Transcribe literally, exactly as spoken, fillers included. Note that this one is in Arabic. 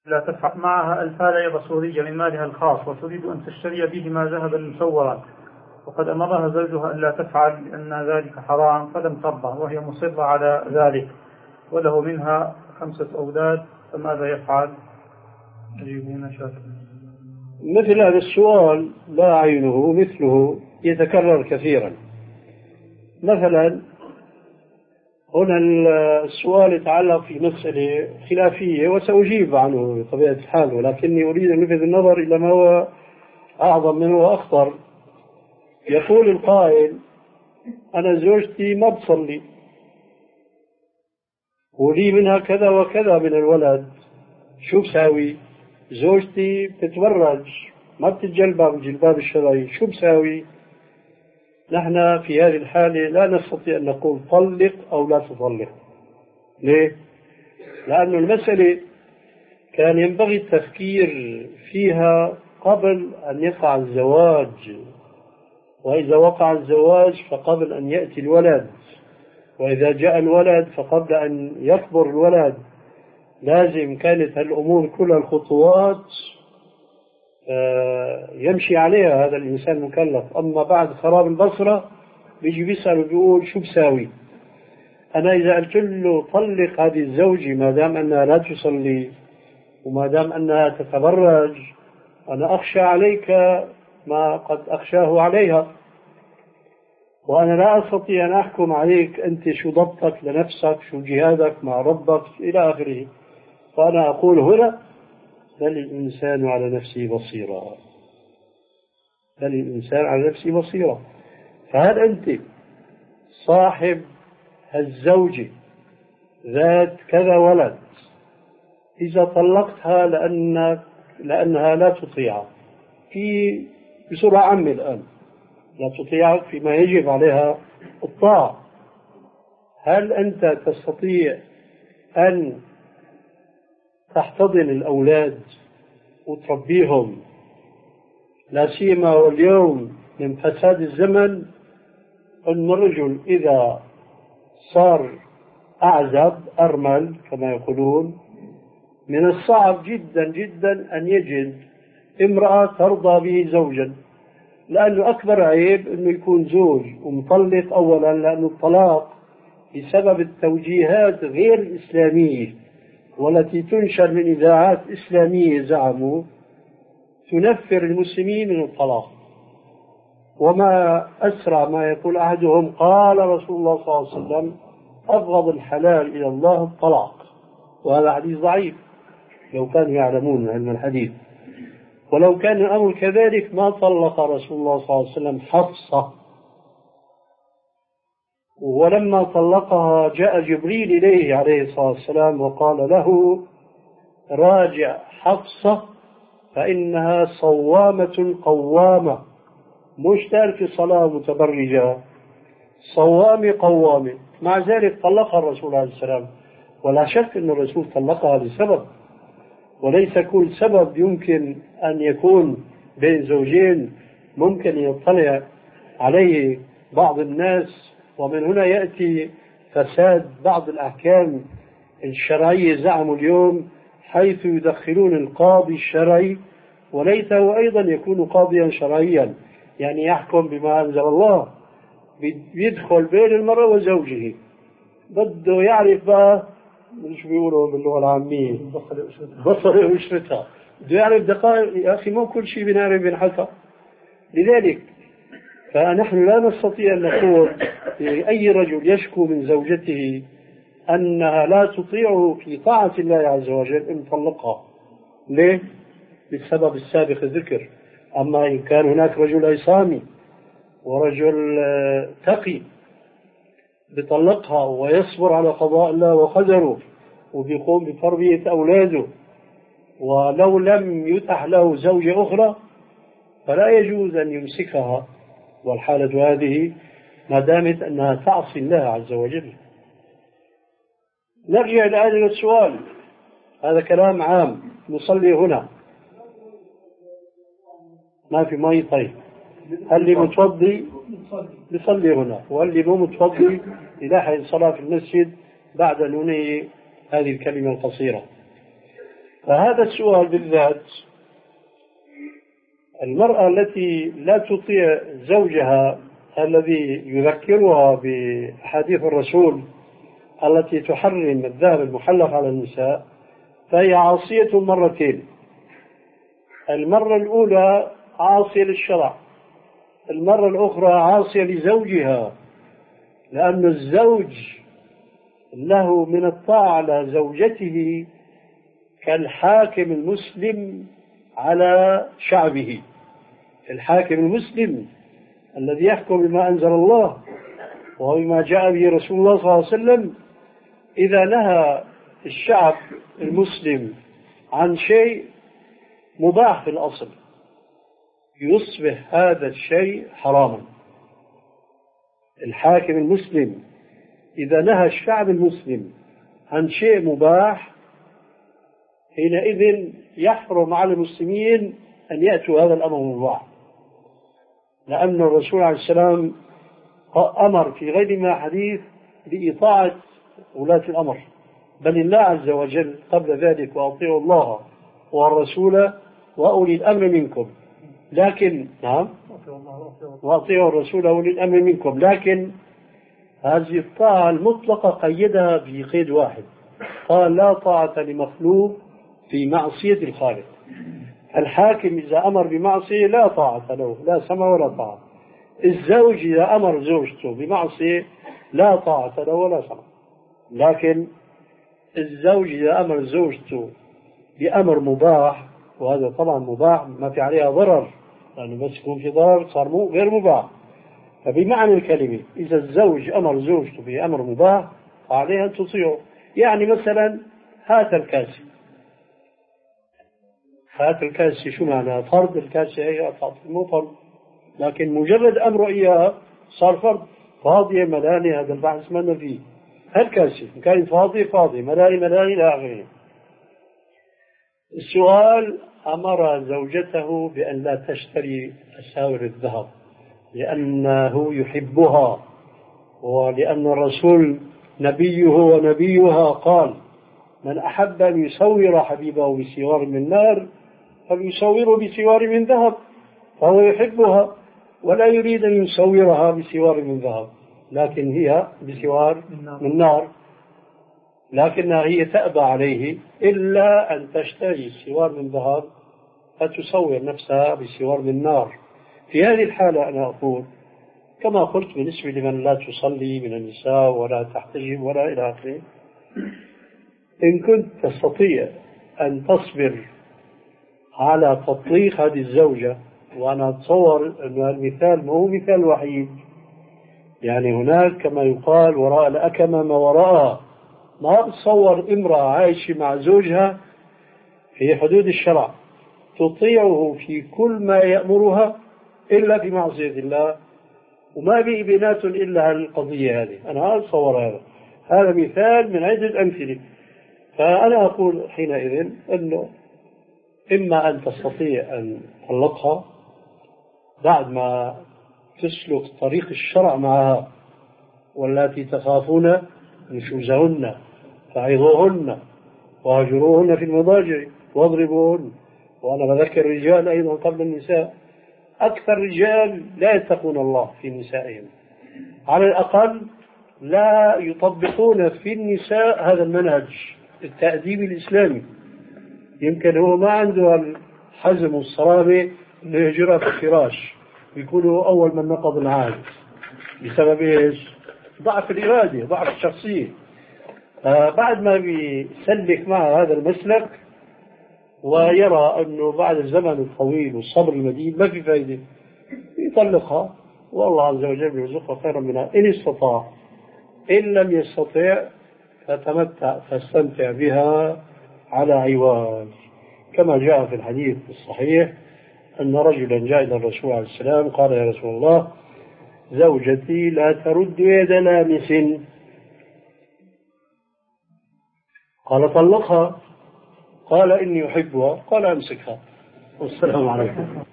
لا تدفع معها ألفا بصورية من مالها الخاص وتريد أن تشتري بهما ذهبا مصورا، وقد أمرها زوجها أن لا تفعل لأن ذلك حرام، فلم ترضى وهي مصرة على ذلك، وله منها خمسة أولاد، فماذا يفعل؟ يجيبون شاكرا. مثل هذا السؤال لا عينه مثله يتكرر كثيرا. مثلا هنا السؤال يتعلق في مسألة خلافية وسأجيب عنه بطبيعة الحال، ولكني أريد أن ألفت النظر إلى ما هو أعظم منه وأخطر. يقول القائل: أنا زوجتي ما بتصلي ولي منها كذا وكذا من الولد، شو بساوي؟ زوجتي بتتبرج ما بتتجلبب الجلباب الشرعي، شو بساوي؟ نحن في هذه الحالة لا نستطيع أن نقول طلق أو لا تطلق. ليه؟ لأن المسألة كان ينبغي التفكير فيها قبل أن يقع الزواج، وإذا وقع الزواج فقبل أن يأتي الولد، وإذا جاء الولد فقبل أن يكبر الولد. لازم كانت هالأمور كل الخطوات يمشي عليها هذا الإنسان المكلف. أما بعد خراب البصرة بيجي بيسأل وبيقول شو بساوي؟ أنا إذا قلت له طلق هذه الزوجة ما دام أنها لا تصلي وما دام أنها تتبرج، أنا أخشى عليك ما قد أخشاه عليها، وأنا لا أستطيع أن أحكم عليك أنت شو ضبطك لنفسك، شو جهادك مع ربك إلى آخره. فأنا أقول هنا: بل الإنسان على نفسه بصيرة، بل الإنسان على نفسه بصيرة. فهل أنت صاحب الزوجة ذات كذا ولد إذا طلقتها لأنك لأنها لا تطيعك في بسرعة عامة الآن لا تطيعك فيما يجب عليها الطاعة، هل أنت تستطيع أن تحتضن الأولاد وتربيهم؟ لا سيما واليوم من فساد الزمن أن الرجل إذا صار أعزب أرمل كما يقولون، من الصعب جدا جدا أن يجد امرأة ترضى به زوجا، لأنه أكبر عيب أنه يكون زوج ومطلق. أولا لأنه الطلاق بسبب التوجيهات غير الإسلامية والتي تنشر من إذاعات إسلامية زعموا تنفر المسلمين من الطلاق. وما أسرع ما يقول أحدهم: قال رسول الله صلى الله عليه وسلم: أبغض الحلال إلى الله الطلاق. وهذا حديث ضعيف لو كانوا يعلمون علم الحديث. ولو كان الأمر كذلك ما طلق رسول الله صلى الله عليه وسلم حفصة، ولما طلقها جاء جبريل إليه عليه الصلاة والسلام وقال له: راجع حفصة فإنها صوامة قوامة، مش تارك صلاة متبرجة، صوامة قوامة. مع ذلك طلقها الرسول عليه السلام، ولا شك أن الرسول طلقها لسبب، وليس كل سبب يمكن أن يكون بين زوجين ممكن يطلع عليه بعض الناس. ومن هنا يأتي فساد بعض الأحكام الشرعية زعموا اليوم، حيث يدخلون القاضي الشرعي وليس هو أيضا يكون قاضيا شرعيا، يعني يحكم بما أنزل الله، يدخل بين المرأة وزوجه، بده يعرف بقى مش بيقولوا باللغة العامية بصر وشرتها، بده يعرف دقائق. يا أخي مو كل شيء بنعرف بنحكى. لذلك فنحن لا نستطيع أن نقول أي رجل يشكو من زوجته أنها لا تطيعه في طاعة الله عز وجل إن طلقها. ليه؟ بالسبب السابق الذكر. أما إن كان هناك رجل عصامي ورجل تقي بيطلقها ويصبر على قضاء الله وقدره وبيقوم بتربية أولاده، ولو لم يتح له زوجة أخرى فلا يجوز أن يمسكها، والحالة هذه ما دامت أنها تعصي الله عز وجل. نرجع الآن إلى السؤال، هذا كلام عام. نصلي هنا ما في مي، طيب اللي متوضي يصلي هنا، واللي مو متوضي يلاحق الصلاة في المسجد بعد أن ينهي هذه الكلمة القصيرة. فهذا السؤال بالذات، المرأة التي لا تطيع زوجها الذي يذكرها بحديث الرسول التي تحرم الذهب المحلق على النساء، فهي عاصية مرتين. المرة الأولى عاصية للشرع، المرة الأخرى عاصية لزوجها، لأن الزوج له من الطاعة على زوجته كالحاكم المسلم على شعبه. الحاكم المسلم الذي يحكم بما أنزل الله وبما جاء به رسول الله صلى الله عليه وسلم، إذا نهى الشعب المسلم عن شيء مباح في الأصل يصبح هذا الشيء حراما. الحاكم المسلم إذا نهى الشعب المسلم عن شيء مباح حينئذ يحرم على المسلمين أن يأتوا هذا الأمر المباح، لأن الرسول عليه السلام أمر في غير ما حديث بإطاعة ولاة الأمر، بل الله عز وجل قبل ذلك وأطيعوا الله والرسول وأولي الأمر منكم. لكن نعم وأطيعوا الرسول وأولي الأمر منكم، لكن هذه الطاعة المطلقة قيدها بقيد واحد، قال لا طاعة لمخلوق في معصية الخالق. الحاكم إذا أمر بمعصية لا طاعة له، لا سمع ولا طاعة. الزوج إذا أمر زوجته بمعصية لا طاعة له ولا سمع. لكن الزوج إذا أمر زوجته بأمر مباح، وهذا طبعا مباح ما في عليها ضرر، لأنه بس يكون في ضرر صار مو غير مباح. فبمعنى الكلمة إذا الزوج أمر زوجته بأمر مباح فعليها أن تطيعه. يعني مثلا هات الكاسي، هات الكاسي شو معنى؟ فرض الكاسي هي مو فرض، لكن مجرد أمر إياها صار فرض. فاضية ملاني هذا البحث ما فيه. هالكاسي كان فاضي فاضي ملاني ملاني لا غيره. السؤال أمر زوجته بأن لا تشتري أساور الذهب لأنه يحبها، ولأن الرسول نبيه ونبيها قال من أحب أن يسور حبيبه بسوار من نار فليسوره بسوار من ذهب، فهو يحبها ولا يريد أن يسورها بسوار من ذهب، لكن هي بسوار من نار، لكنها هي تأبى عليه إلا أن تشتري سوار من ذهب فتسور نفسها بسوار من نار. في هذه الحالة أنا أقول كما قلت بالنسبة لمن لا تصلي من النساء ولا تحتجب ولا إلى آخره، إن كنت تستطيع أن تصبر على تطليق هذه الزوجة، وأنا أتصور أن المثال ما هو مثال وحيد، يعني هناك كما يقال وراء الأكمة ما وراءها. ما أتصور امرأة عايشة مع زوجها في حدود الشرع تطيعه في كل ما يأمرها إلا في معصية الله، وما به بنات إلا القضية هذه. أنا أتصور هذا هذا مثال من عدة أمثلة. فأنا أقول حينئذ أنه إما أن تستطيع أن تطلقها بعد ما تسلك طريق الشرع معها، والتي تخافون نشوزهن فعظوهن وهجروهن في المضاجع واضربوهن. وأنا بذكر الرجال أيضا قبل النساء، أكثر رجال لا يتقون الله في نسائهم، على الأقل لا يطبقون في النساء هذا المنهج التأديب الإسلامي. يمكن هو ما عنده الحزم والصرامة أنه يجرى في الفراش ويكونوا أول من نقض العهد بسبب إيش؟ ضعف الإرادة، ضعف الشخصية. آه بعد ما بيسلك مع هذا المسلك ويرى أنه بعد الزمن الطويل والصبر المديد ما في فائدة يطلقها، والله عز وجل يرزقها خيرا منها إن استطاع. إن لم يستطع فتمتع فاستمتع بها على عواج، كما جاء في الحديث الصحيح أن رجلا جاء إلى الرسول عليه السلام قال يا رسول الله زوجتي لا ترد يد لامس، قال طلقها، قال إني أحبها، قال أمسكها. والسلام عليكم.